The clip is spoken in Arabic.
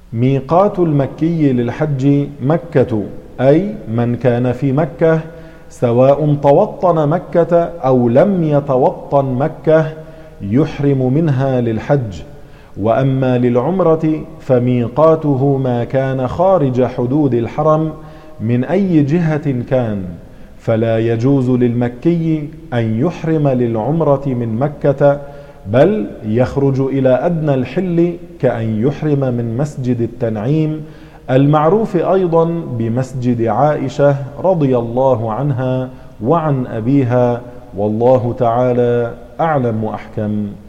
ميقات المكي للحج مكة، أي من كان في مكة سواء توطن مكة أو لم يتوطن مكة يحرم منها للحج. وأما للعمرة فميقاته ما كان خارج حدود الحرم من أي جهة كان، فلا يجوز للمكي أن يحرم للعمرة من مكة، بل يخرج إلى أدنى الحل كأن يحرم من مسجد التنعيم المعروف أيضا بمسجد عائشة رضي الله عنها وعن أبيها، والله تعالى أعلم وأحكم.